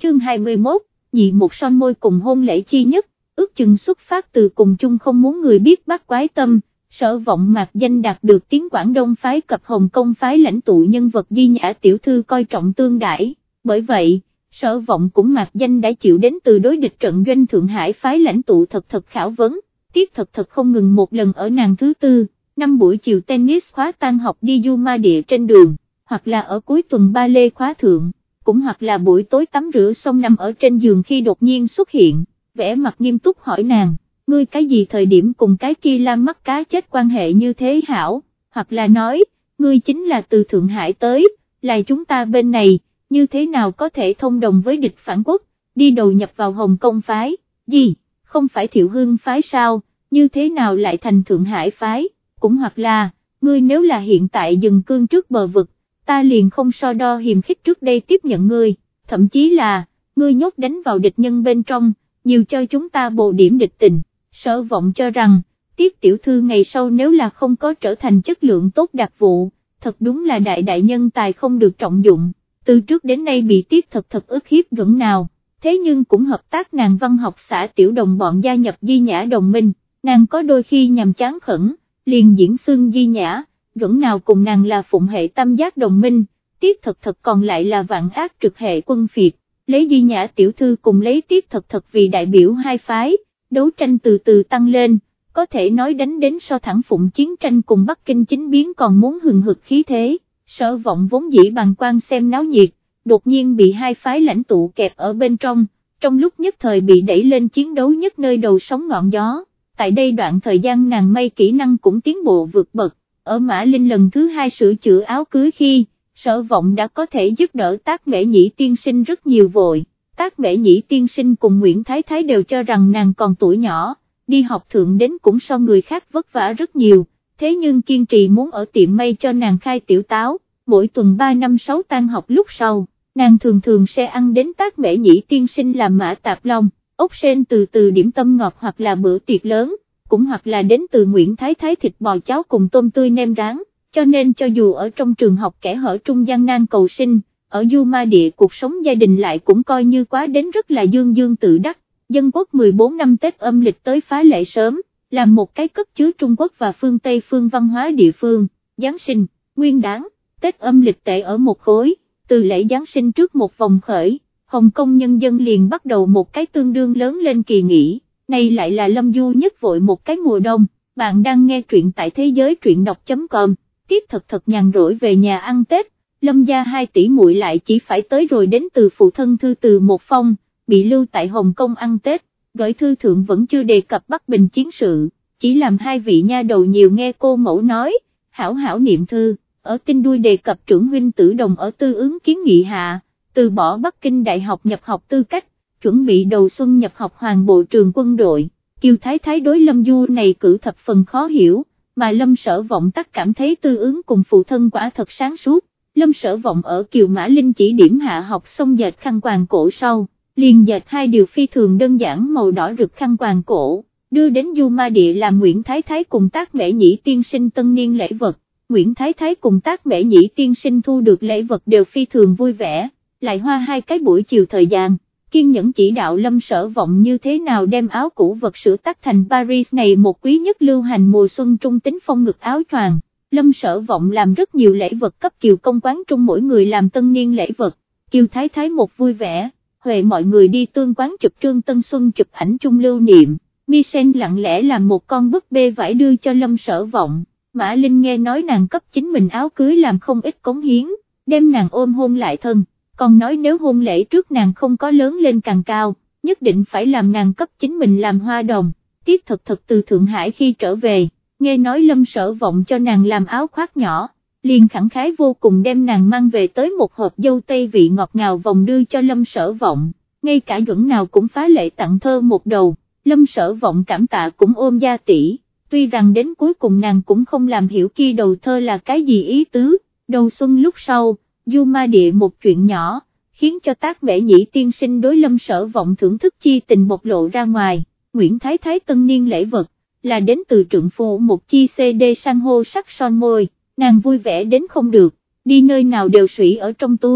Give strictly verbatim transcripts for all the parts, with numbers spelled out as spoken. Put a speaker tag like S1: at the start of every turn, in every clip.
S1: chương hai mươi mốt, nhị một son môi cùng hôn lễ chi nhất, ước chừng xuất phát từ cùng chung không muốn người biết bắt quái tâm. Sở Vọng Mạc Danh đạt được tiếng Quảng Đông phái cập Hồng Kông phái lãnh tụ nhân vật Di Nhã tiểu thư coi trọng tương đãi, bởi vậy, Sở Vọng cũng Mạc Danh đã chịu đến từ đối địch trận doanh Thượng Hải phái lãnh tụ thật thật khảo vấn, Tiết thật thật không ngừng một lần ở nàng thứ tư, năm buổi chiều tennis khóa tan học đi du ma địa trên đường, hoặc là ở cuối tuần ba lê khóa thượng, cũng hoặc là buổi tối tắm rửa xong nằm ở trên giường khi đột nhiên xuất hiện, vẻ mặt nghiêm túc hỏi nàng. Ngươi cái gì thời điểm cùng cái kia Lam mắt cá chết quan hệ như thế hảo, hoặc là nói, ngươi chính là từ Thượng Hải tới, là chúng ta bên này, như thế nào có thể thông đồng với địch phản quốc, đi đầu nhập vào Hồng Kông phái, gì, không phải Thiệu Hương phái sao, như thế nào lại thành Thượng Hải phái, cũng hoặc là, ngươi nếu là hiện tại dừng cương trước bờ vực, ta liền không so đo hiềm khích trước đây tiếp nhận ngươi, thậm chí là, ngươi nhốt đánh vào địch nhân bên trong, nhiều cho chúng ta bổ điểm địch tình. Sở Vọng cho rằng, Tiết tiểu thư ngày sau nếu là không có trở thành chất lượng tốt đặc vụ, thật đúng là đại đại nhân tài không được trọng dụng, từ trước đến nay bị Tiết thật thật ức hiếp gẫn nào, thế nhưng cũng hợp tác nàng văn học xã tiểu đồng bọn gia nhập Di Nhã đồng minh, nàng có đôi khi nhằm chán khẩn, liền diễn xưng Di Nhã, gẫn nào cùng nàng là phụng hệ tam giác đồng minh, Tiết thật thật còn lại là vạn ác trực hệ quân phiệt, lấy Di Nhã tiểu thư cùng lấy Tiết thật thật vì đại biểu hai phái. Đấu tranh từ từ tăng lên, có thể nói đánh đến so thẳng phụng chiến tranh cùng Bắc Kinh chính biến còn muốn hừng hực khí thế, Sở Vọng vốn dĩ bàng quan xem náo nhiệt, đột nhiên bị hai phái lãnh tụ kẹp ở bên trong, trong lúc nhất thời bị đẩy lên chiến đấu nhất nơi đầu sóng ngọn gió, tại đây đoạn thời gian nàng may kỹ năng cũng tiến bộ vượt bậc, ở Mã Linh lần thứ hai sửa chữa áo cưới khi, Sở Vọng đã có thể giúp đỡ Tác Mễ Nhĩ tiên sinh rất nhiều vội. Tác Mễ Nhĩ tiên sinh cùng Nguyễn Thái Thái đều cho rằng nàng còn tuổi nhỏ, đi học thượng đến cũng so người khác vất vả rất nhiều, thế nhưng kiên trì muốn ở tiệm may cho nàng khai tiểu táo, mỗi tuần ba năm sáu tan học lúc sau, nàng thường thường sẽ ăn đến Tác Mễ Nhĩ tiên sinh làm mã tạp long, ốc sên từ từ điểm tâm ngọt hoặc là bữa tiệc lớn, cũng hoặc là đến từ Nguyễn Thái Thái thịt bò cháo cùng tôm tươi nem rán, cho nên cho dù ở trong trường học kẻ hở trung gian nan cầu sinh, ở du ma địa cuộc sống gia đình lại cũng coi như quá đến rất là dương dương tự đắc, dân quốc mười bốn năm Tết âm lịch tới phá lệ sớm, làm một cái cất chứa Trung Quốc và phương Tây phương văn hóa địa phương, Giáng sinh, Nguyên đán, Tết âm lịch tệ ở một khối, từ lễ Giáng sinh trước một vòng khởi, Hồng Kông nhân dân liền bắt đầu một cái tương đương lớn lên kỳ nghỉ, này lại là lâm du nhất vội một cái mùa đông, bạn đang nghe truyện tại thế giới truyện đọc.com, Tiết thật thật nhàn rỗi về nhà ăn Tết. Lâm gia hai tỷ muội lại chỉ phải tới rồi đến từ phụ thân thư từ một phong, bị lưu tại Hồng Kông ăn Tết, gửi thư thượng vẫn chưa đề cập Bắc Bình chiến sự, chỉ làm hai vị nha đầu nhiều nghe cô mẫu nói, hảo hảo niệm thư, ở kinh đuôi đề cập trưởng huynh Tử Đồng ở tư ứng kiến nghị hạ, từ bỏ Bắc Kinh Đại học nhập học tư cách, chuẩn bị đầu xuân nhập học Hoàng Bộ trường quân đội, Kiều Thái Thái đối Lâm Du này cử thập phần khó hiểu, mà Lâm Sở Vọng tắc cảm thấy tư ứng cùng phụ thân quả thật sáng suốt. Lâm Sở Vọng ở Kiều Mã Linh chỉ điểm hạ học xong dệt khăn quàng cổ sau, liền dệt hai điều phi thường đơn giản màu đỏ rực khăn quàng cổ, đưa đến Du Ma Địa làm Nguyễn Thái Thái cùng Tác Mễ Nhĩ tiên sinh tân niên lễ vật. Nguyễn Thái Thái cùng Tác Mễ Nhĩ tiên sinh thu được lễ vật đều phi thường vui vẻ, lại hoa hai cái buổi chiều thời gian, kiên nhẫn chỉ đạo Lâm Sở Vọng như thế nào đem áo cũ vật sửa tắc thành Paris này một quý nhất lưu hành mùa xuân trung tính phong ngực áo choàng. Lâm Sở Vọng làm rất nhiều lễ vật cấp Kiều công quán trung mỗi người làm tân niên lễ vật, Kiều Thái Thái một vui vẻ, huề mọi người đi tương quán chụp trương tân xuân chụp ảnh chung lưu niệm, Michel lặng lẽ làm một con búp bê vải đưa cho Lâm Sở Vọng, Mã Linh nghe nói nàng cấp chính mình áo cưới làm không ít cống hiến, đem nàng ôm hôn lại thân, còn nói nếu hôn lễ trước nàng không có lớn lên càng cao, nhất định phải làm nàng cấp chính mình làm hoa đồng. Tiết thật thật từ Thượng Hải khi trở về, nghe nói Lâm Sở Vọng cho nàng làm áo khoác nhỏ, liền khẳng khái vô cùng đem nàng mang về tới một hộp dâu tây vị ngọt ngào vòng đưa cho Lâm Sở Vọng, ngay cả Duẩn nào cũng phá lệ tặng thơ một đầu, Lâm Sở Vọng cảm tạ cũng ôm gia tỷ, tuy rằng đến cuối cùng nàng cũng không làm hiểu kia đầu thơ là cái gì ý tứ. Đầu xuân lúc sau, Du Ma Địa một chuyện nhỏ, khiến cho Tác Mễ Nhĩ tiên sinh đối Lâm Sở Vọng thưởng thức chi tình bộc lộ ra ngoài. Nguyễn Thái Thái tân niên lễ vật là đến từ trượng phu một chi xê đê san hô sắc son môi, nàng vui vẻ đến không được, đi nơi nào đều sủy ở trong túi,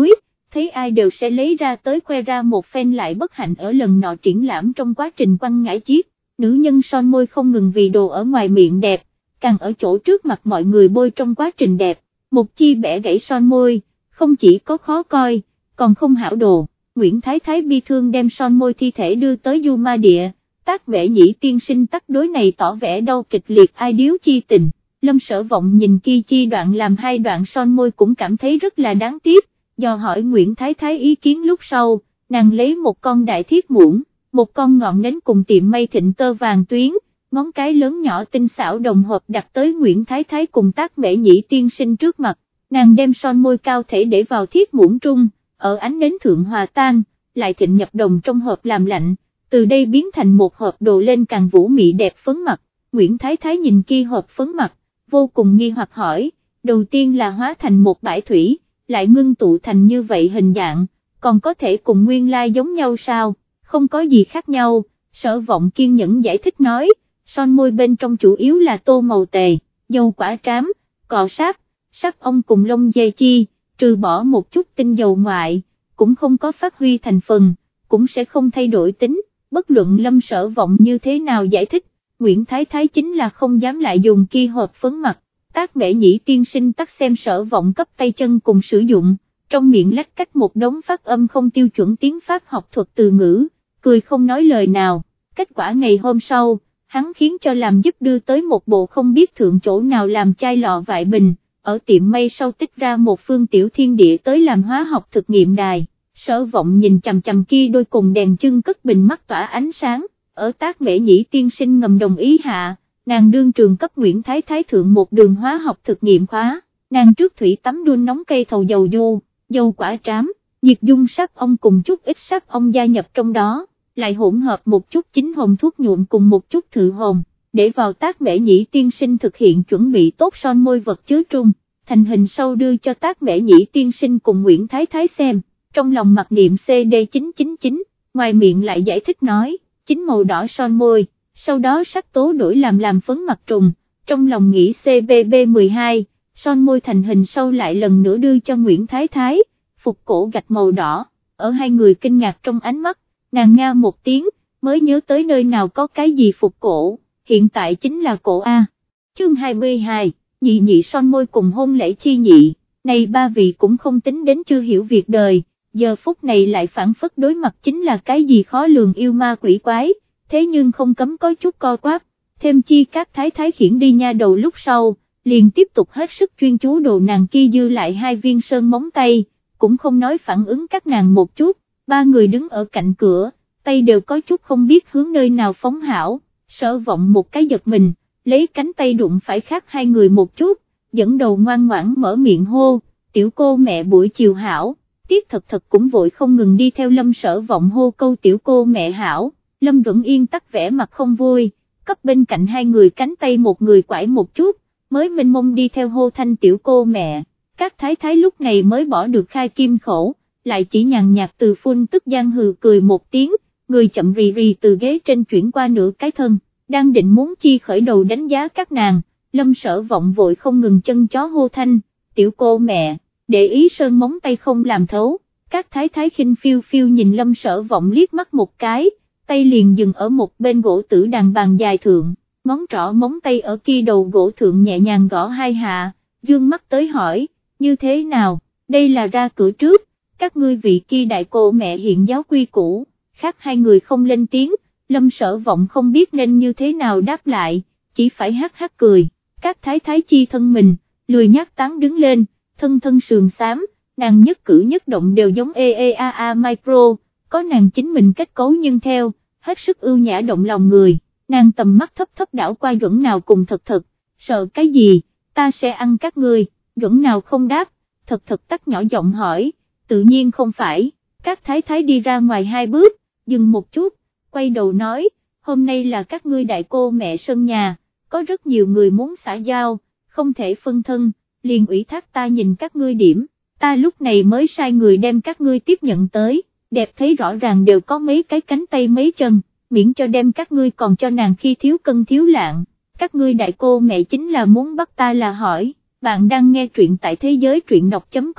S1: thấy ai đều sẽ lấy ra tới khoe ra một phen lại bất hạnh ở lần nọ triển lãm trong quá trình quăng ngải chiếc, nữ nhân son môi không ngừng vì đồ ở ngoài miệng đẹp, càng ở chỗ trước mặt mọi người bôi trong quá trình đẹp, một chi bẻ gãy son môi, không chỉ có khó coi, còn không hảo đồ. Nguyễn Thái Thái bi thương đem son môi thi thể đưa tới Du Ma Địa, Tác Bể Nhĩ tiên sinh tắc đối này tỏ vẻ đau kịch liệt ai điếu chi tình. Lâm Sở Vọng nhìn kia chi đoạn làm hai đoạn son môi cũng cảm thấy rất là đáng tiếc, dò hỏi Nguyễn Thái Thái ý kiến lúc sau, nàng lấy một con đại thiết muỗng, một con ngọn nến cùng tiệm mây thịnh tơ vàng tuyến, ngón cái lớn nhỏ tinh xảo đồng hộp đặt tới Nguyễn Thái Thái cùng Tác Bể Nhĩ tiên sinh trước mặt, nàng đem son môi cao thể để vào thiết muỗng trung, ở ánh nến thượng hòa tan, lại thịnh nhập đồng trong hộp làm lạnh, từ đây biến thành một hộp đồ lên càng vũ mị đẹp phấn mặt. Nguyễn Thái Thái nhìn kia hộp phấn mặt, vô cùng nghi hoặc hỏi, đầu tiên là hóa thành một bãi thủy, lại ngưng tụ thành như vậy hình dạng, còn có thể cùng nguyên lai giống nhau sao, không có gì khác nhau. Sở Vọng kiên nhẫn giải thích nói, son môi bên trong chủ yếu là tô màu tề, dầu quả trám, cọ sáp, sáp ong cùng lông dê chi, trừ bỏ một chút tinh dầu ngoại, cũng không có phát huy thành phần, cũng sẽ không thay đổi tính, bất luận Lâm Sở Vọng như thế nào giải thích, Nguyễn Thái Thái chính là không dám lại dùng kia hộp phấn mặt. Tác Bể Nhĩ tiên sinh tắt xem Sở Vọng cấp tay chân cùng sử dụng, trong miệng lách cách một đống phát âm không tiêu chuẩn tiếng Pháp học thuật từ ngữ, cười không nói lời nào. Kết quả ngày hôm sau, hắn khiến cho làm giúp đưa tới một bộ không biết thượng chỗ nào làm chai lọ vại bình, ở tiệm mây sau tích ra một phương tiểu thiên địa tới làm hóa học thực nghiệm đài. Sở Vọng nhìn chằm chằm kia đôi cùng đèn chân cất bình mắt tỏa ánh sáng, ở Tác Bể Nhĩ tiên sinh ngầm đồng ý hạ, nàng đương trường cấp Nguyễn Thái Thái thượng một đường hóa học thực nghiệm khóa, nàng trước thủy tắm đun nóng cây thầu dầu du, dầu quả trám, nhiệt dung sáp ong cùng chút ít sáp ong gia nhập trong đó, lại hỗn hợp một chút chính hồng thuốc nhuộm cùng một chút thự hồng, để vào Tác Bể Nhĩ tiên sinh thực hiện chuẩn bị tốt son môi vật chứa trung, thành hình sau đưa cho Tác Bể Nhĩ tiên sinh cùng Nguyễn Thái Thái xem, trong lòng mặc niệm C D chín chín chín, ngoài miệng lại giải thích nói, chính màu đỏ son môi, sau đó sắc tố đổi làm làm phấn mặt trùng, trong lòng nghĩ C B B mười hai, son môi thành hình sau lại lần nữa đưa cho Nguyễn Thái Thái, phục cổ gạch màu đỏ, ở hai người kinh ngạc trong ánh mắt, nàng nga một tiếng, mới nhớ tới nơi nào có cái gì phục cổ, hiện tại chính là cổ A. Chương hai mươi hai, nhị nhị son môi cùng hôn lễ chi nhị, này ba vị cũng không tính đến chưa hiểu việc đời, giờ phút này lại phản phất đối mặt chính là cái gì khó lường yêu ma quỷ quái, thế nhưng không cấm có chút co quắp, thêm chi các thái thái khiển đi nha đầu lúc sau, liền tiếp tục hết sức chuyên chú đồ nàng kia dư lại hai viên sơn móng tay, cũng không nói phản ứng các nàng một chút, ba người đứng ở cạnh cửa, tay đều có chút không biết hướng nơi nào phóng hảo, Sở Vọng một cái giật mình, lấy cánh tay đụng phải khác hai người một chút, dẫn đầu ngoan ngoãn mở miệng hô, tiểu cô mẹ buổi chiều hảo, Tiết Thật Thật cũng vội không ngừng đi theo Lâm Sở Vọng hô câu tiểu cô mẹ hảo, Lâm Duẩn Yên tắc vẻ mặt không vui, cấp bên cạnh hai người cánh tay một người quải một chút, mới mênh mông đi theo hô thanh tiểu cô mẹ, các thái thái lúc này mới bỏ được khai kim khẩu, lại chỉ nhàn nhạt từ phun tức gian hừ cười một tiếng, người chậm rì rì từ ghế trên chuyển qua nửa cái thân, đang định muốn chi khởi đầu đánh giá các nàng, Lâm Sở Vọng vội không ngừng chân chó hô thanh, tiểu cô mẹ, để ý sơn móng tay không làm thấu, các thái thái khinh phiêu phiêu nhìn Lâm Sở Vọng liếc mắt một cái, tay liền dừng ở một bên gỗ tử đàn bàn dài thượng, ngón trỏ móng tay ở kia đầu gỗ thượng nhẹ nhàng gõ hai hạ, dương mắt tới hỏi, như thế nào, đây là ra cửa trước, các ngươi vị kia đại cô mẹ hiện giáo quy củ, khác hai người không lên tiếng, Lâm Sở Vọng không biết nên như thế nào đáp lại, chỉ phải hát hát cười, các thái thái chi thân mình, lười nhác tán đứng lên, thân thân sườn xám, nàng nhất cử nhất động đều giống e e a a micro, có nàng chính mình kết cấu nhưng theo, hết sức ưu nhã động lòng người, nàng tầm mắt thấp thấp đảo qua Duẩn Nào cùng Thật Thật, sợ cái gì, ta sẽ ăn các ngươi, Duẩn Nào không đáp, Thật Thật tắt nhỏ giọng hỏi, tự nhiên không phải, các thái thái đi ra ngoài hai bước, dừng một chút, quay đầu nói, hôm nay là các ngươi đại cô mẹ sân nhà, có rất nhiều người muốn xã giao, không thể phân thân, liền ủy thác ta nhìn các ngươi điểm, ta lúc này mới sai người đem các ngươi tiếp nhận tới, đẹp thấy rõ ràng đều có mấy cái cánh tay mấy chân, miễn cho đem các ngươi còn cho nàng khi thiếu cân thiếu lạng, các ngươi đại cô mẹ chính là muốn bắt ta là hỏi, bạn đang nghe truyện tại thế giới truyện đọc chấm com.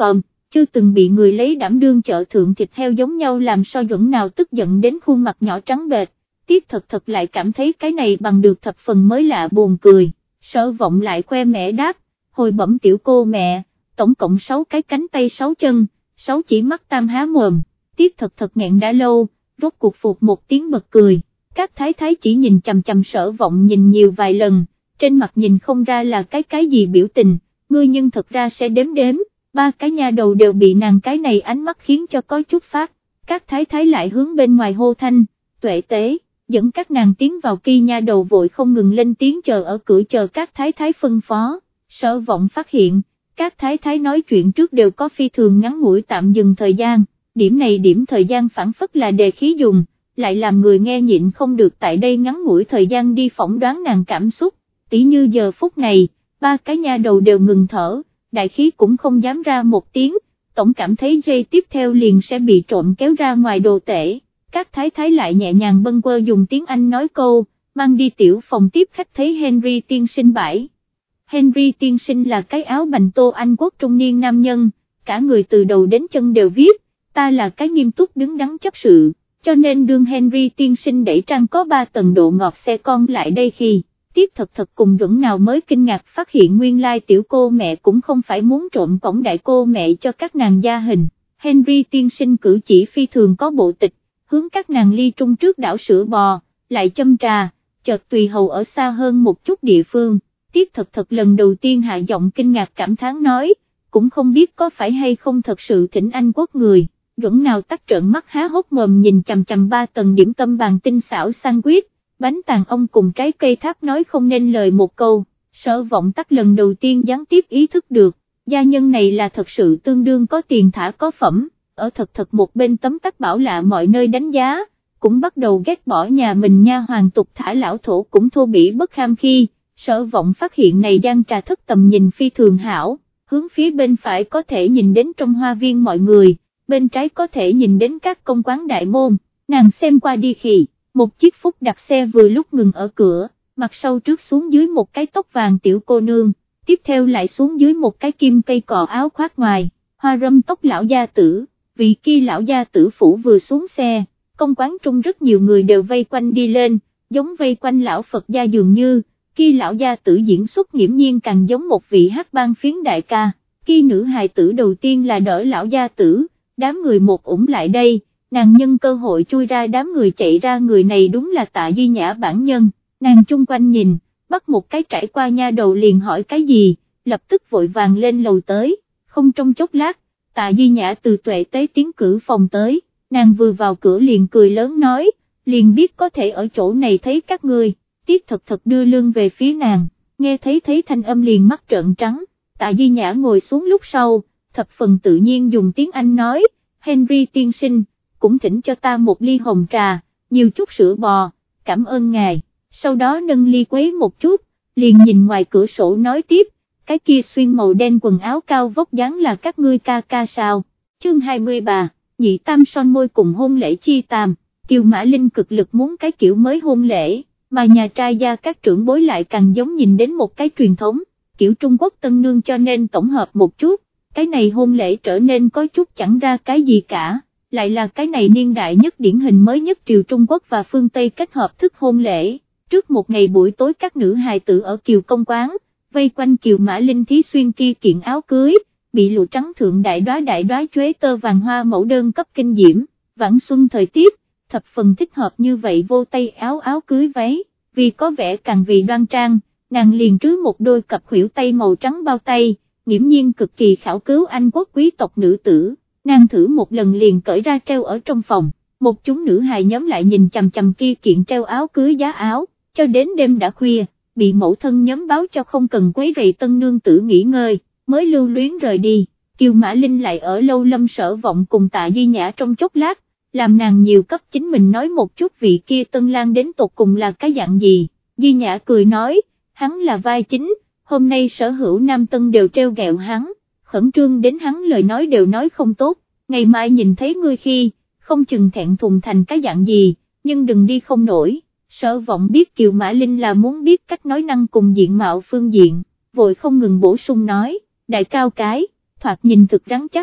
S1: chưa từng bị người lấy đảm đương chợ thượng thịt heo giống nhau làm sao Duẩn nào tức giận đến khuôn mặt nhỏ trắng bệch, Tiết Thật Thật lại cảm thấy cái này bằng được thập phần mới lạ buồn cười, Sở Vọng lại khoe mẽ đáp, hồi bẩm tiểu cô mẹ, tổng cộng sáu cái cánh tay sáu chân, sáu chỉ mắt tam há mồm. Tiết Thật Thật nghẹn đã lâu, rốt cuộc phục một tiếng bật cười, các thái thái chỉ nhìn chằm chằm Sở Vọng nhìn nhiều vài lần, trên mặt nhìn không ra là cái cái gì biểu tình, ngươi nhưng thật ra sẽ đếm đếm, ba cái nha đầu đều bị nàng cái này ánh mắt khiến cho có chút phát, các thái thái lại hướng bên ngoài hô thanh, Tuệ Tế, dẫn các nàng tiến vào kia nha đầu vội không ngừng lên tiếng chờ ở cửa chờ các thái thái phân phó. Sở Vọng phát hiện, các thái thái nói chuyện trước đều có phi thường ngắn ngủi tạm dừng thời gian, điểm này điểm thời gian phản phất là đề khí dùng, lại làm người nghe nhịn không được tại đây ngắn ngủi thời gian đi phỏng đoán nàng cảm xúc, tỉ như giờ phút này, ba cái nha đầu đều ngừng thở, đại khí cũng không dám ra một tiếng, tổng cảm thấy giây tiếp theo liền sẽ bị trộm kéo ra ngoài đồ tể, các thái thái lại nhẹ nhàng bâng quơ dùng tiếng Anh nói câu, mang đi tiểu phòng tiếp khách thấy Henry tiên sinh bãi. Henry tiên sinh là cái áo bành tô Anh quốc trung niên nam nhân, cả người từ đầu đến chân đều viết, ta là cái nghiêm túc đứng đắn chấp sự, cho nên đương Henry tiên sinh đẩy trang có ba tầng độ ngọt xe con lại đây khi, Tiết Thật Thật cùng Duẩn nào mới kinh ngạc phát hiện nguyên lai tiểu cô mẹ cũng không phải muốn trộm cổng đại cô mẹ cho các nàng gia hình, Henry tiên sinh cử chỉ phi thường có bộ tịch, hướng các nàng ly trung trước đảo sữa bò, lại châm trà, chợt tùy hầu ở xa hơn một chút địa phương. Tiết Thật Thật lần đầu tiên hạ giọng kinh ngạc cảm thán nói, cũng không biết có phải hay không thật sự thỉnh Anh quốc người, Duẩn nào tắt trợn mắt há hốc mồm nhìn chằm chằm ba tầng điểm tâm bàn tinh xảo sandwich, bánh tàn ông cùng trái cây tháp nói không nên lời một câu, Sở Vọng tắt lần đầu tiên gián tiếp ý thức được, gia nhân này là thật sự tương đương có tiền thả có phẩm, ở Thật Thật một bên tấm tắc bảo lạ mọi nơi đánh giá, cũng bắt đầu ghét bỏ nhà mình nha hoàng tục thả lão thổ cũng thô bỉ bất kham khi. Sở Vọng phát hiện này gian trà thất tầm nhìn phi thường hảo, hướng phía bên phải có thể nhìn đến trong hoa viên mọi người, bên trái có thể nhìn đến các công quán đại môn, nàng xem qua đi khi, một chiếc phúc đặt xe vừa lúc ngừng ở cửa, mặt sau trước xuống dưới một cái tóc vàng tiểu cô nương, tiếp theo lại xuống dưới một cái kim cây cò áo khoác ngoài, hoa râm tóc lão gia tử, vì kia lão gia tử phủ vừa xuống xe, công quán trung rất nhiều người đều vây quanh đi lên, giống vây quanh lão Phật gia dường như. Khi lão gia tử diễn xuất nghiễm nhiên càng giống một vị hát ban phiến đại ca, khi nữ hài tử đầu tiên là đỡ lão gia tử, đám người một ủng lại đây, nàng nhân cơ hội chui ra đám người chạy ra người này đúng là Tạ Duy Nhã bản nhân, nàng chung quanh nhìn, bắt một cái trải qua nha đầu liền hỏi cái gì, lập tức vội vàng lên lầu tới, không trong chốc lát, Tạ Duy Nhã từ Tuệ Tế tiến cử phòng tới, nàng vừa vào cửa liền cười lớn nói, liền biết có thể ở chỗ này thấy các ngươi. Tiết Thật Thật đưa lưng về phía nàng, nghe thấy thấy thanh âm liền mắt trợn trắng, Tạ Duy Nhã ngồi xuống lúc sau, thập phần tự nhiên dùng tiếng Anh nói, Henry tiên sinh, cũng thỉnh cho ta một ly hồng trà, nhiều chút sữa bò, cảm ơn ngài, sau đó nâng ly quấy một chút, liền nhìn ngoài cửa sổ nói tiếp, cái kia xuyên màu đen quần áo cao vóc dáng là các ngươi ca ca sao, chương hai mươi ba, nhị tam son môi cùng hôn lễ chi tam, Kiều Mã Linh cực lực muốn cái kiểu mới hôn lễ. Mà nhà trai gia các trưởng bối lại càng giống nhìn đến một cái truyền thống, kiểu Trung Quốc tân nương cho nên tổng hợp một chút, cái này hôn lễ trở nên có chút chẳng ra cái gì cả, lại là cái này niên đại nhất điển hình mới nhất triều Trung Quốc và phương Tây kết hợp thức hôn lễ, trước một ngày buổi tối các nữ hài tử ở Kiều Công Quán, vây quanh Kiều Mã Linh thí xuyên kia kiện áo cưới, bị lụa trắng thượng đại đóa đại đóa chuế tơ vàng hoa mẫu đơn cấp kinh diễm, vãn xuân thời tiết. Thập phần thích hợp như vậy vô tay áo áo cưới váy, vì có vẻ càng vì đoan trang, nàng liền trứ một đôi cặp khuỷu tay màu trắng bao tay, nghiễm nhiên cực kỳ khảo cứu Anh quốc quý tộc nữ tử, nàng thử một lần liền cởi ra treo ở trong phòng, một chúng nữ hài nhóm lại nhìn chằm chằm kia kiện treo áo cưới giá áo, cho đến đêm đã khuya, bị mẫu thân nhóm báo cho không cần quấy rầy tân nương tử nghỉ ngơi, mới lưu luyến rời đi, Kiều Mã Linh lại ở lâu Lâm Sở Vọng cùng Tạ Duy Nhã trong chốc lát, làm nàng nhiều cấp chính mình nói một chút vị kia tân lang đến tột cùng là cái dạng gì, Di Nhã cười nói, hắn là vai chính, hôm nay sở hữu nam tân đều treo gẹo hắn, khẩn trương đến hắn lời nói đều nói không tốt, ngày mai nhìn thấy ngươi khi, không chừng thẹn thùng thành cái dạng gì, nhưng đừng đi không nổi, Sở Vọng biết Kiều Mã Linh là muốn biết cách nói năng cùng diện mạo phương diện, vội không ngừng bổ sung nói, đại cao cái, thoạt nhìn thực rắn chắc,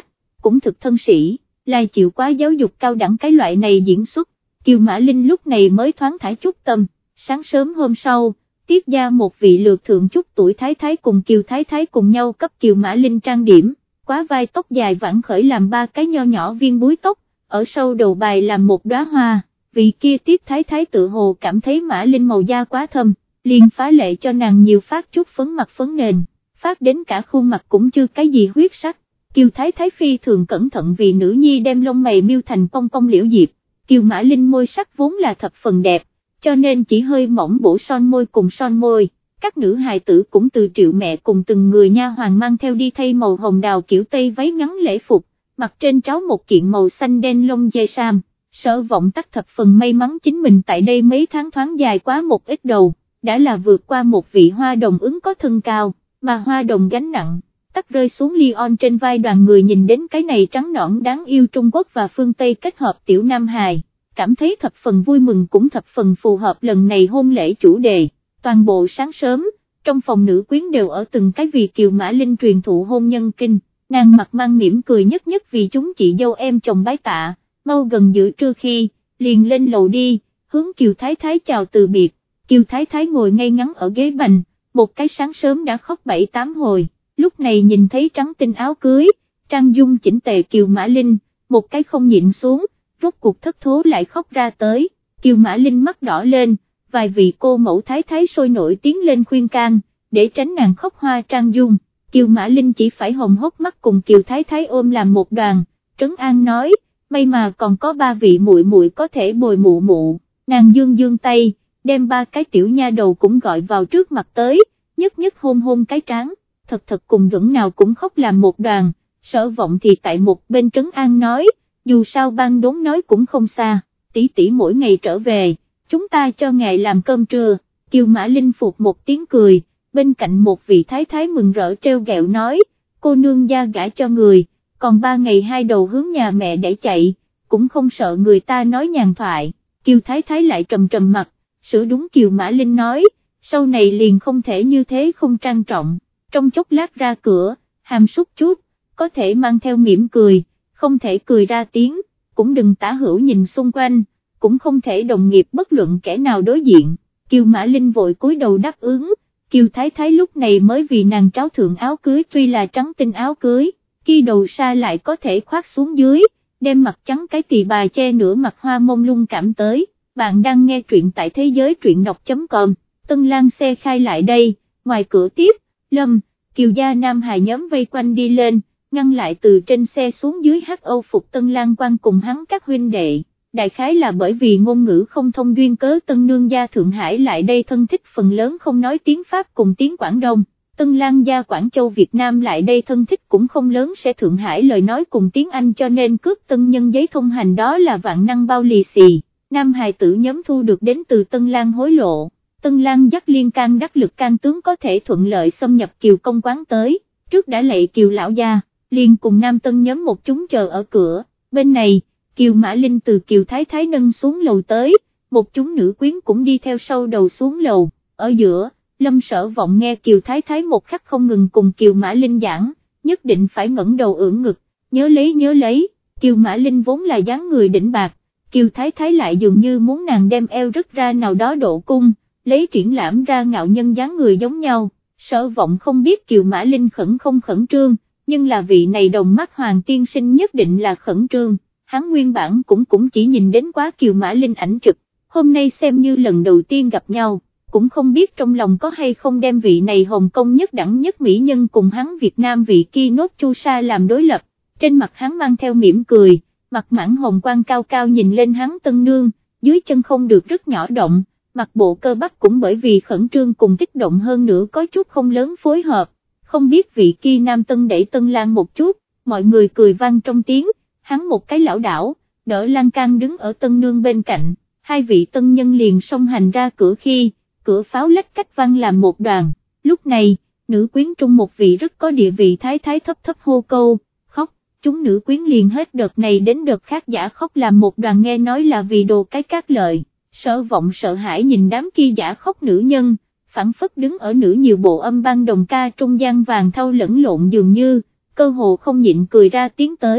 S1: cũng thực thân sĩ, là chịu quá giáo dục cao đẳng cái loại này diễn xuất. Kiều Mã Linh lúc này mới thoáng thải chút tâm. Sáng sớm hôm sau, Tiết gia một vị lược thượng chút tuổi thái thái cùng Kiều thái thái cùng nhau cấp Kiều Mã Linh trang điểm, quá vai tóc dài vãn khởi làm ba cái nho nhỏ viên búi tóc, ở sau đầu bài làm một đóa hoa. Vị kia Tiết thái thái tự hồ cảm thấy Mã Linh màu da quá thâm, liền phá lệ cho nàng nhiều phát chút phấn mặt phấn nền, phát đến cả khuôn mặt cũng chưa cái gì huyết sắc. Kiều thái thái phi thường cẩn thận vì nữ nhi đem lông mày miêu thành cong cong liễu diệp. Kiều Mã Linh môi sắc vốn là thập phần đẹp, cho nên chỉ hơi mỏng bổ son môi cùng son môi. Các nữ hài tử cũng từ Triệu mẹ cùng từng người nha hoàn mang theo đi thay màu hồng đào kiểu tây váy ngắn lễ phục, mặc trên tráo một kiện màu xanh đen lông dê sam. Sở Vọng tắc thập phần may mắn chính mình tại đây mấy tháng thoáng dài quá một ít đầu, đã là vượt qua một vị hoa đồng ứng có thân cao, mà hoa đồng gánh nặng, tắc rơi xuống Lyon trên vai đoàn người nhìn đến cái này trắng nõn đáng yêu Trung Quốc và phương Tây kết hợp tiểu Nam hài, cảm thấy thập phần vui mừng cũng thập phần phù hợp lần này hôn lễ chủ đề. Toàn bộ sáng sớm, trong phòng nữ quyến đều ở từng cái vì Kiều Mã Linh truyền thụ hôn nhân kinh, nàng mặt mang mỉm cười nhất nhất vì chúng chị dâu em chồng bái tạ. Mau gần giữa trưa khi, liền lên lầu đi, hướng Kiều Thái Thái chào từ biệt. Kiều Thái Thái ngồi ngay ngắn ở ghế bành, một cái sáng sớm đã khóc bảy tám hồi, lúc này nhìn thấy trắng tinh áo cưới, trang dung chỉnh tề Kiều Mã Linh, một cái không nhịn xuống, rốt cuộc thất thố lại khóc ra tới. Kiều Mã Linh mắt đỏ lên, vài vị cô mẫu Thái Thái sôi nổi tiến lên khuyên can, để tránh nàng khóc hoa trang dung. Kiều Mã Linh chỉ phải hồng hốc mắt cùng Kiều Thái Thái ôm làm một đoàn, trấn an nói, may mà còn có ba vị muội muội có thể bồi mụ mụ. Nàng dương dương tay, đem ba cái tiểu nha đầu cũng gọi vào trước mặt tới, nhất nhất hôn hôn cái trán, thật thật cùng Duẩn nào cũng khóc làm một đoàn. Sở Vọng thì tại một bên trấn an nói, dù sao ban đốn nói cũng không xa, tỷ tỷ mỗi ngày trở về, chúng ta cho ngài làm cơm trưa. Kiều Mã Linh phục một tiếng cười, bên cạnh một vị thái thái mừng rỡ treo gẹo nói, cô nương gia gả cho người, còn ba ngày hai đầu hướng nhà mẹ để chạy, cũng không sợ người ta nói nhàn thoại. Kiều Thái Thái lại trầm trầm mặt, sửa đúng Kiều Mã Linh nói, sau này liền không thể như thế không trang trọng. Trong chốc lát ra cửa, hàm sút chút, có thể mang theo mỉm cười, không thể cười ra tiếng, cũng đừng tả hữu nhìn xung quanh, cũng không thể đồng nghiệp bất luận kẻ nào đối diện. Kiều Mã Linh vội cúi đầu đáp ứng. Kiều Thái Thái lúc này mới vì nàng tráo thượng áo cưới tuy là trắng tinh áo cưới, khi đầu xa lại có thể khoác xuống dưới, đem mặt trắng cái tỳ bà che nửa mặt hoa mông lung cảm tới. Bạn đang nghe truyện tại thế giới truyện đọc.com, Tân Lan xe khai lại đây, ngoài cửa tiếp, Lâm, Kiều gia Nam hài nhóm vây quanh đi lên, ngăn lại từ trên xe xuống dưới hát âu phục Tân Lan quan cùng hắn các huynh đệ. Đại khái là bởi vì ngôn ngữ không thông duyên cớ Tân Nương gia Thượng Hải lại đây thân thích phần lớn không nói tiếng Pháp cùng tiếng Quảng Đông, Tân Lan gia Quảng Châu Việt Nam lại đây thân thích cũng không lớn sẽ Thượng Hải lời nói cùng tiếng Anh cho nên cướp tân nhân giấy thông hành đó là vạn năng bao lì xì. Nam hài tử nhóm thu được đến từ Tân Lan hối lộ, Tân Lan dắt liên can đắc lực can tướng có thể thuận lợi xâm nhập Kiều công quán tới, trước đã lệ Kiều lão gia, liền cùng Nam Tân nhóm một chúng chờ ở cửa. Bên này, Kiều Mã Linh từ Kiều Thái Thái nâng xuống lầu tới, một chúng nữ quyến cũng đi theo sau đầu xuống lầu, ở giữa, Lâm Sở Vọng nghe Kiều Thái Thái một khắc không ngừng cùng Kiều Mã Linh giảng, nhất định phải ngẩng đầu ưỡn ngực, nhớ lấy nhớ lấy. Kiều Mã Linh vốn là dáng người đỉnh bạc, Kiều Thái Thái lại dường như muốn nàng đem eo rứt ra nào đó độ cung, lấy triển lãm ra ngạo nhân dáng người giống nhau. Sở Vọng không biết Kiều Mã Linh khẩn không khẩn trương, nhưng là vị này đồng mắt hoàng tiên sinh nhất định là khẩn trương. Hắn nguyên bản cũng cũng chỉ nhìn đến quá Kiều Mã Linh ảnh chụp, hôm nay xem như lần đầu tiên gặp nhau, cũng không biết trong lòng có hay không đem vị này Hồng Kông nhất đẳng nhất mỹ nhân cùng hắn Việt Nam vị kia nốt chu sa làm đối lập. Trên mặt hắn mang theo mỉm cười, mặt mãn hồng quang cao cao nhìn lên hắn Tân Nương, dưới chân không được rất nhỏ động, mặt bộ cơ bắp cũng bởi vì khẩn trương cùng kích động hơn nữa có chút không lớn phối hợp, không biết vị kia Nam Tân đẩy Tân Lan một chút, mọi người cười vang trong tiếng. Hắn một cái lão đảo, đỡ Lan Can đứng ở Tân Nương bên cạnh, hai vị tân nhân liền song hành ra cửa khi, cửa pháo lách cách vang làm một đoàn. Lúc này, nữ quyến trung một vị rất có địa vị thái thái thấp thấp hô câu, khóc, chúng nữ quyến liền hết đợt này đến đợt khác giả khóc làm một đoàn, nghe nói là vì đồ cái cát lợi. Sở Vọng sợ hãi nhìn đám kia giả khóc nữ nhân, phản phất đứng ở nữ nhiều bộ âm băng đồng ca trung gian vàng thau lẫn lộn dường như, cơ hồ không nhịn cười ra tiếng tới.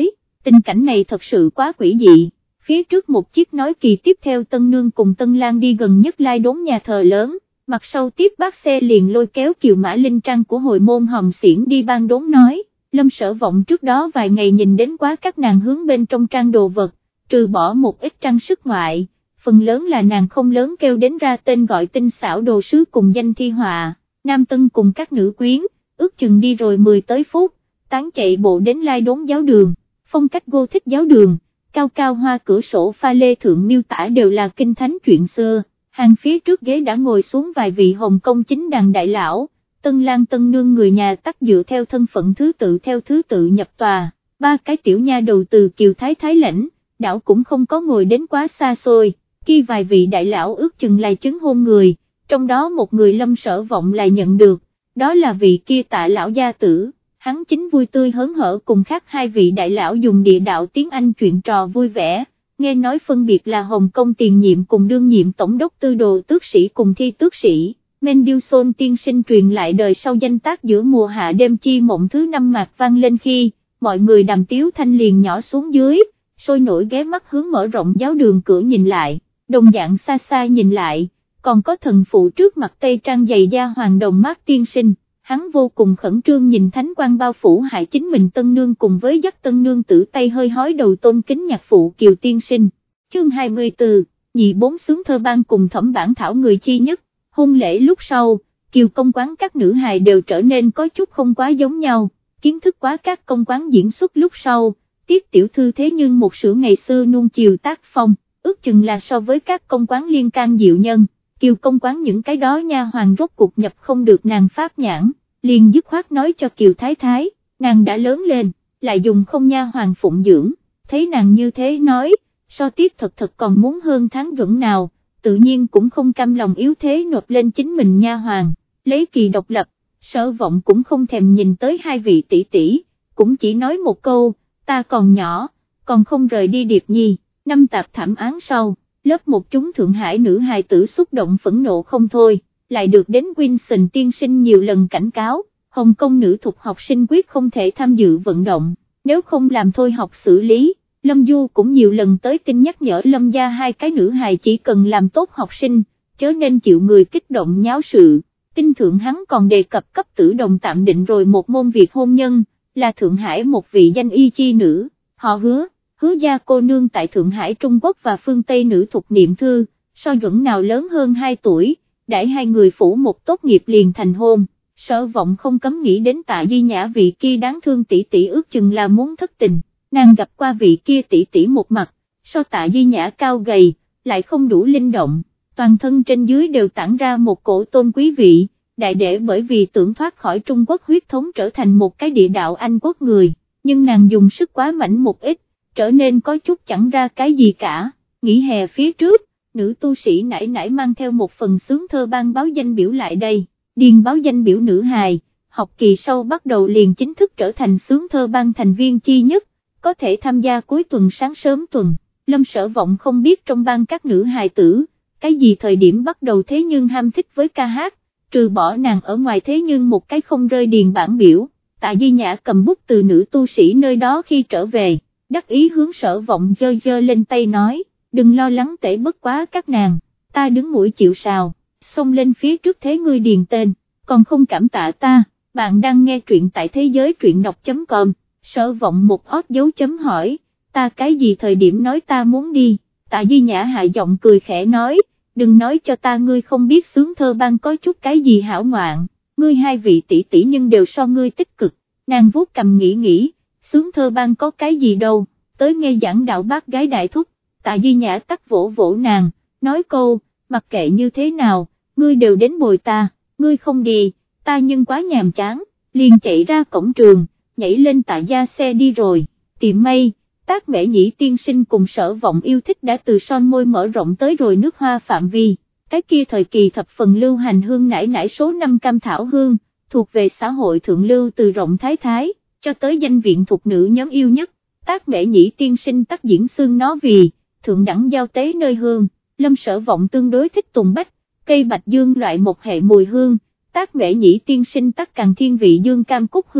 S1: tình cảnh này thật sự quá quỷ dị. Phía trước một chiếc nói kỳ tiếp theo Tân Nương cùng Tân Lan đi gần nhất lai đốn nhà thờ lớn, mặt sau tiếp bác xe liền lôi kéo Kiều Mã Linh Trang của hồi môn Hòm Xiển đi ban đốn nói. Lâm Sở Vọng trước đó vài ngày nhìn đến quá các nàng hướng bên trong trang đồ vật, trừ bỏ một ít trang sức ngoại, phần lớn là nàng không lớn kêu đến ra tên gọi tinh xảo đồ sứ cùng danh thi họa, nam tân cùng các nữ quyến, ước chừng đi rồi mười tới phút, tán chạy bộ đến lai đốn giáo đường, phong cách Gô thích giáo đường, cao cao hoa cửa sổ pha lê thượng miêu tả đều là kinh thánh chuyện xưa, hàng phía trước ghế đã ngồi xuống vài vị Hồng Công chính đàn đại lão. Tân Lan Tân Nương người nhà tắc dựa theo thân phận thứ tự theo thứ tự nhập tòa, ba cái tiểu nha đầu từ Kiều Thái Thái lãnh, đảo cũng không có ngồi đến quá xa xôi, khi vài vị đại lão ước chừng là chứng hôn người, trong đó một người Lâm Sở Vọng lại nhận được, đó là vị kia Tạ lão gia tử, hắn chính vui tươi hớn hở cùng khác hai vị đại lão dùng địa đạo tiếng Anh chuyện trò vui vẻ, nghe nói phân biệt là Hồng Công tiền nhiệm cùng đương nhiệm tổng đốc tư đồ tước sĩ cùng thi tước sĩ. Mendelssohn tiên sinh truyền lại đời sau danh tác giữa mùa hạ đêm chi mộng thứ năm mạc vang lên khi, mọi người đàm tiếu thanh liền nhỏ xuống dưới, sôi nổi ghé mắt hướng mở rộng giáo đường cửa nhìn lại, đồng dạng xa xa nhìn lại, còn có thần phụ trước mặt tây trang giày da hoàng đồng mát tiên sinh, hắn vô cùng khẩn trương nhìn thánh quang bao phủ hại chính mình Tân Nương cùng với dắt Tân Nương tử tay hơi hói đầu tôn kính nhạc phụ Kiều tiên sinh. Chương hai mươi tư, nhị bốn sướng thơ ban cùng thẩm bản thảo người chi nhất. Hôn lễ lúc sau, Kiều công quán các nữ hài đều trở nên có chút không quá giống nhau, kiến thức quá các công quán diễn xuất lúc sau, Tiết tiểu thư thế nhưng một sửa ngày xưa nuông chiều tác phong, ước chừng là so với các công quán liên can diệu nhân, Kiều công quán những cái đó nha hoàng rốt cuộc nhập không được nàng pháp nhãn, liền dứt khoát nói cho Kiều Thái Thái, nàng đã lớn lên, lại dùng không nha hoàng phụng dưỡng, thấy nàng như thế nói, so Tiết thật thật còn muốn hơn tháng vẫn nào. Tự nhiên cũng không cam lòng yếu thế nộp lên chính mình nha hoàng, lấy kỳ độc lập, Sở Vọng cũng không thèm nhìn tới hai vị tỷ tỷ, cũng chỉ nói một câu, ta còn nhỏ, còn không rời đi Điệp Nhi. Năm tạp thảm án sau, lớp một chúng Thượng Hải nữ hài tử xúc động phẫn nộ không thôi, lại được đến Wilson tiên sinh nhiều lần cảnh cáo, Hồng Kông nữ thuộc học sinh quyết không thể tham dự vận động, nếu không làm thôi học xử lý. Lâm Du cũng nhiều lần tới tin nhắc nhở Lâm gia hai cái nữ hài chỉ cần làm tốt học sinh, chớ nên chịu người kích động nháo sự. Tin thượng hắn còn đề cập cấp tử đồng tạm định rồi một môn việc hôn nhân, là Thượng Hải một vị danh y chi nữ, họ Hứa, Hứa gia cô nương tại Thượng Hải Trung Quốc và phương Tây nữ thuộc niệm thư, so Duẩn nào lớn hơn hai tuổi, đãi hai người phủ một tốt nghiệp liền thành hôn. Sở Vọng không cấm nghĩ đến Tạ Di Nhã vị kia đáng thương tỷ tỷ ước chừng là muốn thất tình. Nàng gặp qua vị kia tỷ tỷ một mặt, so Tạ Di Nhã cao gầy, lại không đủ linh động, toàn thân trên dưới đều tản ra một cổ tôn quý vị, đại để bởi vì tưởng thoát khỏi Trung Quốc huyết thống trở thành một cái địa đạo Anh quốc người, nhưng nàng dùng sức quá mạnh một ít, trở nên có chút chẳng ra cái gì cả. Nghỉ hè phía trước, nữ tu sĩ nãy nãy mang theo một phần sướng thơ ban báo danh biểu lại đây, điền báo danh biểu nữ hài, học kỳ sau bắt đầu liền chính thức trở thành sướng thơ ban thành viên chi nhất. Có thể tham gia cuối tuần sáng sớm tuần, Lâm Sở Vọng không biết trong ban các nữ hài tử, cái gì thời điểm bắt đầu thế nhưng ham thích với ca hát, trừ bỏ nàng ở ngoài thế nhưng một cái không rơi điền bản biểu, Tạ Di Nhã cầm bút từ nữ tu sĩ nơi đó khi trở về, đắc ý hướng Sở Vọng giơ giơ lên tay nói, đừng lo lắng tệ bất quá các nàng, ta đứng mũi chịu sào, xông lên phía trước thế ngươi điền tên, còn không cảm tạ ta, bạn đang nghe truyện tại thế giới truyện đọc chấm com. Sở Vọng một ót dấu chấm hỏi, ta cái gì thời điểm nói ta muốn đi, Tạ Di Nhã hạ giọng cười khẽ nói, đừng nói cho ta ngươi không biết sướng thơ ban có chút cái gì hảo ngoạn, ngươi hai vị tỷ tỷ nhưng đều so ngươi tích cực, nàng vuốt cầm nghĩ nghĩ, sướng thơ ban có cái gì đâu, tới nghe giảng đạo bác gái đại thúc, Tạ Di Nhã tắt vỗ vỗ nàng, nói câu, mặc kệ như thế nào, ngươi đều đến bồi ta, ngươi không đi, ta nhưng quá nhàm chán, liền chạy ra cổng trường. Nhảy lên Tạ gia xe đi rồi, tiệm may, Tác Mễ Nhĩ tiên sinh cùng Sở Vọng yêu thích đã từ son môi mở rộng tới rồi nước hoa phạm vi, cái kia thời kỳ thập phần lưu hành hương nải nải số năm cam thảo hương, thuộc về xã hội thượng lưu từ rộng thái thái, cho tới danh viện thuộc nữ nhóm yêu nhất, Tác Mễ Nhĩ tiên sinh tác diễn xương nó vì, thượng đẳng giao tế nơi hương, Lâm Sở Vọng tương đối thích tùng bách, cây bạch dương loại một hệ mùi hương, Tác Mễ Nhĩ tiên sinh tác càng thiên vị dương cam cúc hương.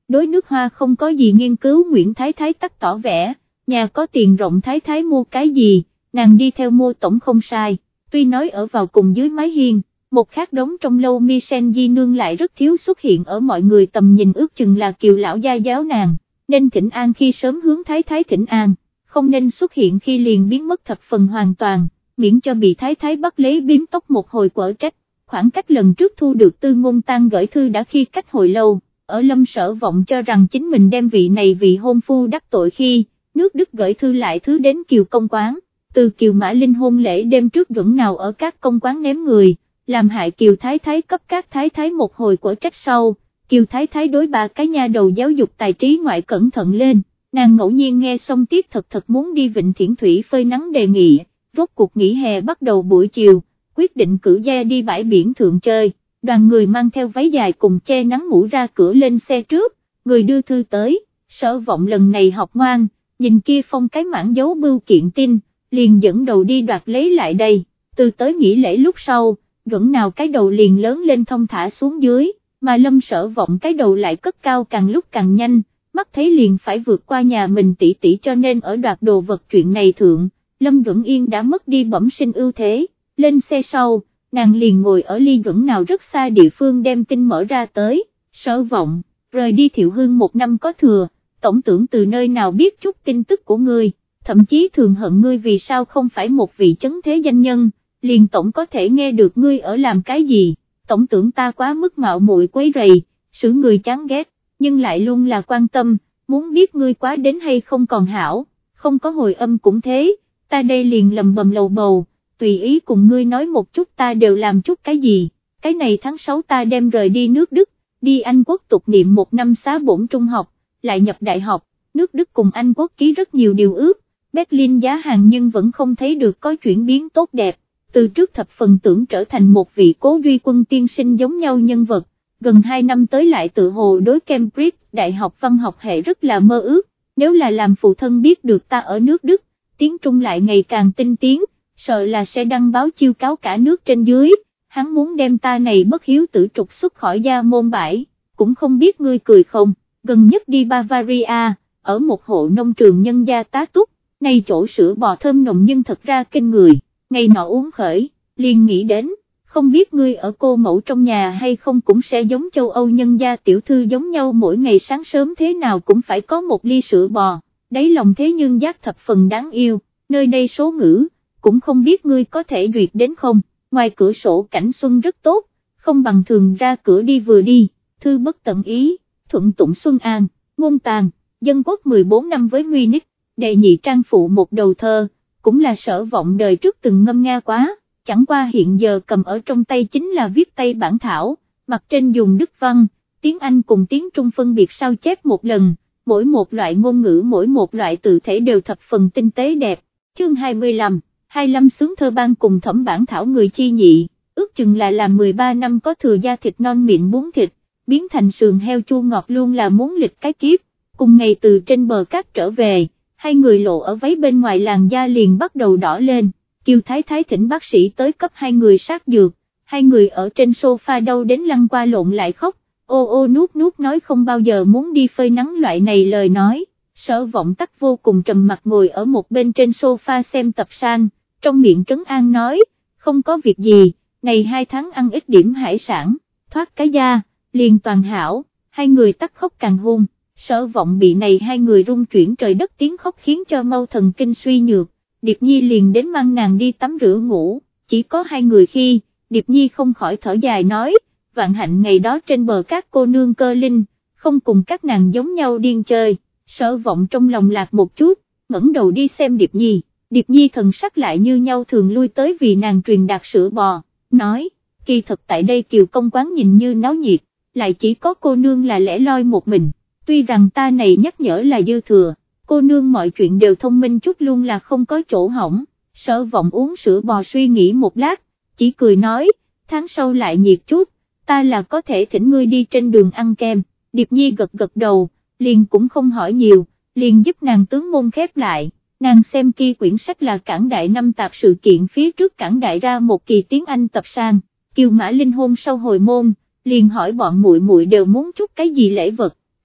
S1: đối nước hoa không có gì nghiên cứu. Nguyễn Thái Thái tắt tỏ vẻ, nhà có tiền rộng Thái Thái mua cái gì, nàng đi theo mua tổng không sai, tuy nói ở vào cùng dưới mái hiên, một khác đống trong lâu mi sen di nương lại rất thiếu xuất hiện ở mọi người tầm nhìn, ước chừng là Kiều lão gia giáo nàng, nên thỉnh an khi sớm hướng Thái Thái thỉnh an, không nên xuất hiện khi liền biến mất thập phần hoàn toàn, miễn cho bị Thái Thái bắt lấy biếm tóc một hồi quở trách. Khoảng cách lần trước thu được Tư Ngôn Tan gửi thư đã khi cách hồi lâu, ở Lâm Sở Vọng cho rằng chính mình đem vị này vị hôn phu đắc tội khi, nước Đức gửi thư lại thứ đến Kiều công quán, từ Kiều Mã Linh hôn lễ đêm trước vẫn nào ở các công quán ném người, làm hại Kiều Thái Thái cấp các Thái Thái một hồi của trách sau, Kiều Thái Thái đối bà cái nha đầu giáo dục tài trí ngoại cẩn thận lên, nàng ngẫu nhiên nghe xong tiếc thật thật muốn đi Vịnh Thiển Thủy phơi nắng đề nghị, rốt cuộc nghỉ hè bắt đầu buổi chiều, quyết định cử gia đi bãi biển thượng chơi, đoàn người mang theo váy dài cùng che nắng mũ ra cửa lên xe trước, người đưa thư tới, Sở Vọng lần này học ngoan, nhìn kia phong cái mảng dấu bưu kiện tin, liền dẫn đầu đi đoạt lấy lại đây, từ tới nghỉ lễ lúc sau, vẫn nào cái đầu liền lớn lên thông thả xuống dưới, mà Lâm Sở Vọng cái đầu lại cất cao càng lúc càng nhanh, mắt thấy liền phải vượt qua nhà mình tỷ tỷ, cho nên ở đoạt đồ vật chuyện này thượng, Lâm Duẩn Yên đã mất đi bẩm sinh ưu thế, lên xe sau, nàng liền ngồi ở ly Duẩn nào rất xa địa phương đem tin mở ra tới, Sở Vọng, rời đi Thiệu Hương một năm có thừa, tổng tưởng từ nơi nào biết chút tin tức của ngươi, thậm chí thường hận ngươi vì sao không phải một vị chấn thế danh nhân, liền tổng có thể nghe được ngươi ở làm cái gì, tổng tưởng ta quá mức mạo muội quấy rầy, xử người chán ghét, nhưng lại luôn là quan tâm, muốn biết ngươi quá đến hay không còn hảo, không có hồi âm cũng thế, ta đây liền lầm bầm lầu bầu, tùy ý cùng ngươi nói một chút ta đều làm chút cái gì, cái này tháng sáu ta đem rời đi nước Đức, đi Anh Quốc tục niệm một năm xá bổn trung học, lại nhập đại học, nước Đức cùng Anh Quốc ký rất nhiều điều ước, Berlin giá hàng nhưng vẫn không thấy được có chuyển biến tốt đẹp, từ trước thập phần tưởng trở thành một vị Cố Duy Quân tiên sinh giống nhau nhân vật, gần hai năm tới lại tự hồ đối Cambridge Đại học văn học hệ rất là mơ ước, nếu là làm phụ thân biết được ta ở nước Đức, tiếng Trung lại ngày càng tinh tiến, sợ là sẽ đăng báo chiêu cáo cả nước trên dưới, hắn muốn đem ta này bất hiếu tử trục xuất khỏi gia môn bãi, cũng không biết ngươi cười không, gần nhất đi Bavaria, ở một hộ nông trường nhân gia tá túc, này chỗ sữa bò thơm nồng nhưng thật ra kinh người, ngày nọ uống khởi, liền nghĩ đến, không biết ngươi ở cô mẫu trong nhà hay không cũng sẽ giống châu Âu nhân gia tiểu thư giống nhau, mỗi ngày sáng sớm thế nào cũng phải có một ly sữa bò, đáy lòng thế nhưng giác thập phần đáng yêu, nơi đây số ngữ, cũng không biết ngươi có thể duyệt đến không, ngoài cửa sổ cảnh xuân rất tốt, không bằng thường ra cửa đi vừa đi, thư bất tận ý, thuận tụng xuân an, ngôn tàn, dân quốc mười bốn năm với Munich, đệ nhị trang phụ một đầu thơ, cũng là Sở Vọng đời trước từng ngâm nga quá, chẳng qua hiện giờ cầm ở trong tay chính là viết tay bản thảo, mặt trên dùng Đức văn, tiếng Anh cùng tiếng Trung phân biệt sao chép một lần, mỗi một loại ngôn ngữ mỗi một loại từ thể đều thập phần tinh tế đẹp, chương hai mươi lăm, hai mươi lăm sướng thơ ban cùng thẩm bản thảo người chi nhị, ước chừng là làm mười ba năm có thừa da thịt non miệng bún thịt, biến thành sườn heo chua ngọt luôn là muốn lịch cái kiếp, cùng ngày từ trên bờ cát trở về, hai người lộ ở váy bên ngoài làn da liền bắt đầu đỏ lên, Kiều Thái Thái thỉnh bác sĩ tới cấp hai người sát dược, hai người ở trên sofa đau đến lăn qua lộn lại khóc, ô ô nuốt nuốt nói không bao giờ muốn đi phơi nắng loại này lời nói, Sở Vọng tắc vô cùng trầm mặt ngồi ở một bên trên sofa xem tập san, trong miệng trấn an nói, không có việc gì, này hai tháng ăn ít điểm hải sản, thoát cái da, liền toàn hảo, hai người tắc khóc càng hung. Sở Vọng bị này hai người rung chuyển trời đất tiếng khóc khiến cho mau thần kinh suy nhược, Điệp Nhi liền đến mang nàng đi tắm rửa ngủ, chỉ có hai người khi, Điệp Nhi không khỏi thở dài nói, vạn hạnh ngày đó trên bờ các cô nương cơ linh, không cùng các nàng giống nhau điên chơi, Sở Vọng trong lòng lạc một chút, ngẩng đầu đi xem Điệp Nhi, Điệp Nhi thần sắc lại như nhau thường lui tới vì nàng truyền đạt sữa bò, nói, kỳ thật tại đây Kiều công quán nhìn như náo nhiệt, lại chỉ có cô nương là lẻ loi một mình. Tuy rằng ta này nhắc nhở là dư thừa, cô nương mọi chuyện đều thông minh chút luôn là không có chỗ hỏng, Sở Vọng uống sữa bò suy nghĩ một lát, chỉ cười nói, tháng sau lại nhiệt chút, ta là có thể thỉnh ngươi đi trên đường ăn kem, Điệp Nhi gật gật đầu, liền cũng không hỏi nhiều, liền giúp nàng tướng môn khép lại, nàng xem kia quyển sách là Cảng Đại năm tạp sự kiện phía trước Cảng Đại ra một kỳ tiếng Anh tập san, Kiều Mã Linh hôn sau hồi môn, liền hỏi bọn muội muội đều muốn chút cái gì lễ vật.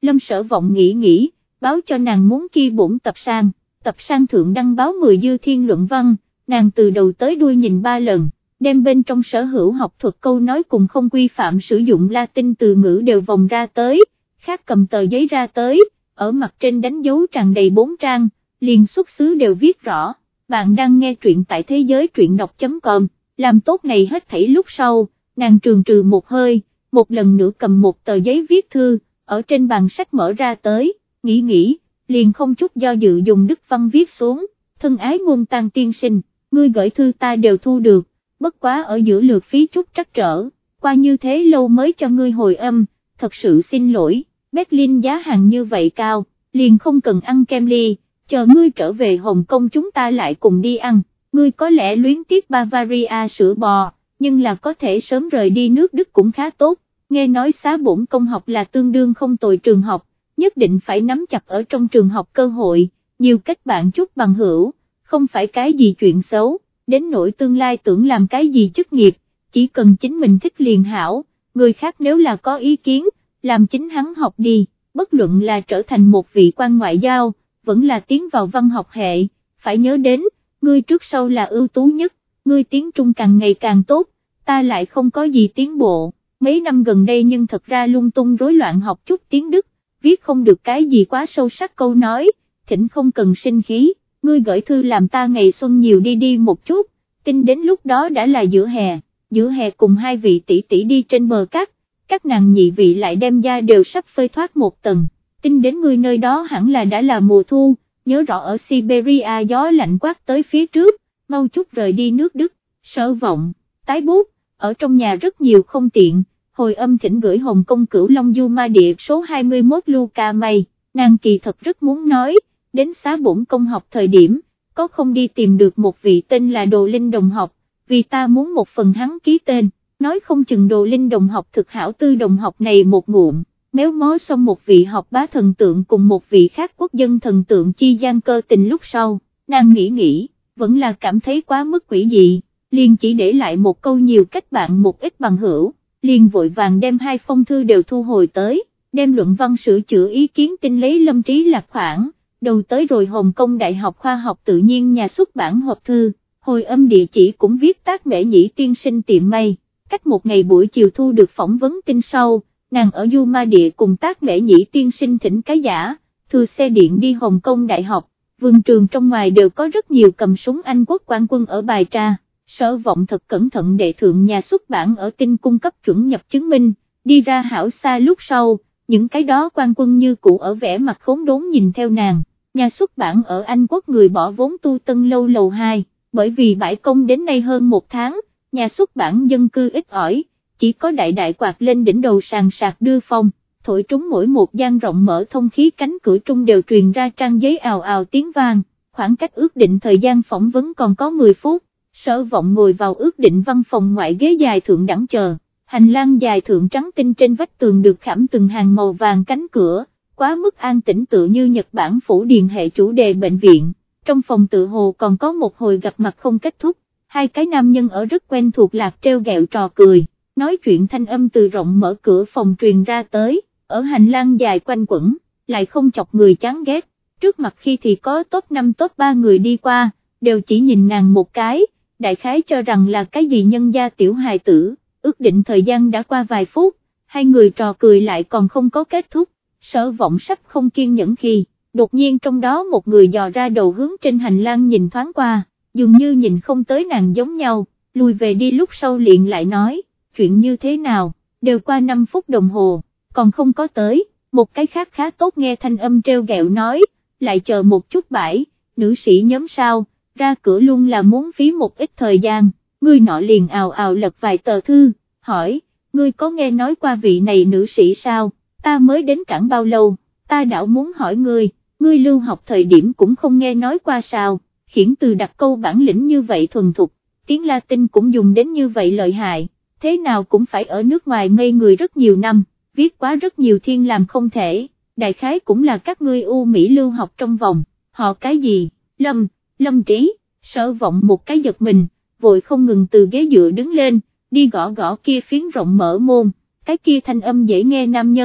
S1: Lâm Sở Vọng nghĩ nghĩ, báo cho nàng muốn kia bổn tập sang, tập sang thượng đăng báo mười dư thiên luận văn, nàng từ đầu tới đuôi nhìn ba lần, đem bên trong sở hữu học thuật câu nói cùng không quy phạm sử dụng Latin từ ngữ đều vòng ra tới, khác cầm tờ giấy ra tới, ở mặt trên đánh dấu tràn đầy bốn trang, liền xuất xứ đều viết rõ. Bạn đang nghe truyện tại thế giới truyện đọc.com, làm tốt này hết thảy lúc sau, nàng trường trừ một hơi, một lần nữa cầm một tờ giấy viết thư, ở trên bàn sách mở ra tới, nghĩ nghĩ, liền không chút do dự dùng đức văn viết xuống, thân ái ngôn Tang tiên sinh, ngươi gửi thư ta đều thu được, bất quá ở giữa lượt phí chút trắc trở, qua như thế lâu mới cho ngươi hồi âm, thật sự xin lỗi, Berlin giá hàng như vậy cao, liền không cần ăn kem ly, chờ ngươi trở về Hồng Kông chúng ta lại cùng đi ăn, ngươi có lẽ luyến tiếc Bavaria sữa bò, nhưng là có thể sớm rời đi nước Đức cũng khá tốt, nghe nói xá bổn công học là tương đương không tồi trường học, nhất định phải nắm chặt ở trong trường học cơ hội, nhiều kết bạn chút bằng hữu, không phải cái gì chuyện xấu, đến nỗi tương lai tưởng làm cái gì chức nghiệp, chỉ cần chính mình thích liền hảo, người khác nếu là có ý kiến, làm chính hắn học đi, bất luận là trở thành một vị quan ngoại giao, vẫn là tiến vào văn học hệ, phải nhớ đến, ngươi trước sau là ưu tú nhất, ngươi tiếng Trung càng ngày càng tốt, ta lại không có gì tiến bộ, mấy năm gần đây nhưng thật ra lung tung rối loạn học chút tiếng Đức, viết không được cái gì quá sâu sắc câu nói, thỉnh không cần sinh khí, ngươi gửi thư làm ta ngày xuân nhiều đi đi một chút, tin đến lúc đó đã là giữa hè, giữa hè cùng hai vị tỷ tỷ đi trên bờ cát, các nàng nhị vị lại đem da đều sắp phơi thoát một tầng, tin đến ngươi nơi đó hẳn là đã là mùa thu, nhớ rõ ở Siberia gió lạnh quát tới phía trước, mau chút rời đi nước Đức, Sở Vọng, tái bút, ở trong nhà rất nhiều không tiện, hồi âm thỉnh gửi Hồng Kông Cửu Long Du Ma Địa số hai mươi mốt Luca May, nàng kỳ thật rất muốn nói, đến xá bổn công học thời điểm, có không đi tìm được một vị tên là Đồ Linh đồng học, vì ta muốn một phần hắn ký tên, nói không chừng Đồ Linh đồng học thực hảo tư đồng học này một ngụm, méo mó xong một vị học bá thần tượng cùng một vị khác quốc dân thần tượng chi gian cơ tình lúc sau, nàng nghĩ nghĩ, vẫn là cảm thấy quá mức quỷ dị, liền chỉ để lại một câu nhiều cách bạn một ít bằng hữu, liền vội vàng đem hai phong thư đều thu hồi tới, đem luận văn sửa chữa ý kiến tin lấy Lâm Trí Lạc khoản, đầu tới rồi Hồng Kông Đại học Khoa học Tự nhiên nhà xuất bản hộp thư, hồi âm địa chỉ cũng viết Tác Mễ Nhĩ tiên sinh tiệm may, cách một ngày buổi chiều thu được phỏng vấn tin sau, nàng ở Du Ma Địa cùng Tác Mễ Nhĩ tiên sinh thỉnh cái giả, thừa xe điện đi Hồng Kông Đại học, vườn trường trong ngoài đều có rất nhiều cầm súng Anh quốc quan quân ở bài tra. Sở Vọng thật cẩn thận đệ thượng nhà xuất bản ở Tinh cung cấp chuẩn nhập chứng minh, đi ra hảo xa lúc sau, những cái đó quan quân như cũ ở vẻ mặt khốn đốn nhìn theo nàng, nhà xuất bản ở Anh quốc người bỏ vốn tu Tân Lâu lầu hai, bởi vì bãi công đến nay hơn một tháng, nhà xuất bản dân cư ít ỏi, chỉ có đại đại quạt lên đỉnh đầu sàn sạc đưa phong, thổi trúng mỗi một gian rộng mở thông khí cánh cửa trung đều truyền ra trang giấy ào ào tiếng vang, khoảng cách ước định thời gian phỏng vấn còn có mười phút. Sở Vọng ngồi vào ước định văn phòng ngoại ghế dài thượng đẳng chờ, hành lang dài thượng trắng tinh trên vách tường được khảm từng hàng màu vàng cánh cửa, quá mức an tĩnh tựa như Nhật Bản phủ điền hệ chủ đề bệnh viện, trong phòng tự hồ còn có một hồi gặp mặt không kết thúc, hai cái nam nhân ở rất quen thuộc lạc treo gẹo trò cười, nói chuyện thanh âm từ rộng mở cửa phòng truyền ra tới, ở hành lang dài quanh quẩn, lại không chọc người chán ghét, trước mặt khi thì có top năm top ba người đi qua, đều chỉ nhìn nàng một cái, đại khái cho rằng là cái gì nhân gia tiểu hài tử, ước định thời gian đã qua vài phút, hai người trò cười lại còn không có kết thúc, Sở Vọng sắp không kiên nhẫn khi, đột nhiên trong đó một người dò ra đầu hướng trên hành lang nhìn thoáng qua, dường như nhìn không tới nàng giống nhau, lùi về đi lúc sau liền lại nói, chuyện như thế nào, đều qua năm phút đồng hồ, còn không có tới, một cái khác khá tốt nghe thanh âm treo gẹo nói, lại chờ một chút bãi, nữ sĩ nhóm sao, ra cửa luôn là muốn phí một ít thời gian, người nọ liền ào ào lật vài tờ thư, hỏi, ngươi có nghe nói qua vị này nữ sĩ sao, ta mới đến cảng bao lâu, ta đảo muốn hỏi ngươi, ngươi lưu học thời điểm cũng không nghe nói qua sao, khiển từ đặt câu bản lĩnh như vậy thuần thục, tiếng Latin cũng dùng đến như vậy lợi hại, thế nào cũng phải ở nước ngoài ngây người rất nhiều năm, viết quá rất nhiều thiên làm không thể, đại khái cũng là các ngươi U Mỹ lưu học trong vòng, họ cái gì, Lâm, Lâm Trí, Sở Vọng một cái giật mình, vội không ngừng từ ghế dựa đứng lên, đi gõ gõ kia phiến rộng mở môn, cái kia thanh âm dễ nghe nam nhân,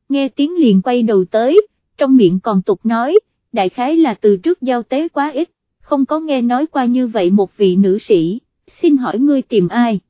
S1: nghe tiếng liền quay đầu tới, trong miệng còn tục nói, đại khái là từ trước giao tế quá ít, không có nghe nói qua như vậy một vị nữ sĩ, xin hỏi ngươi tìm ai?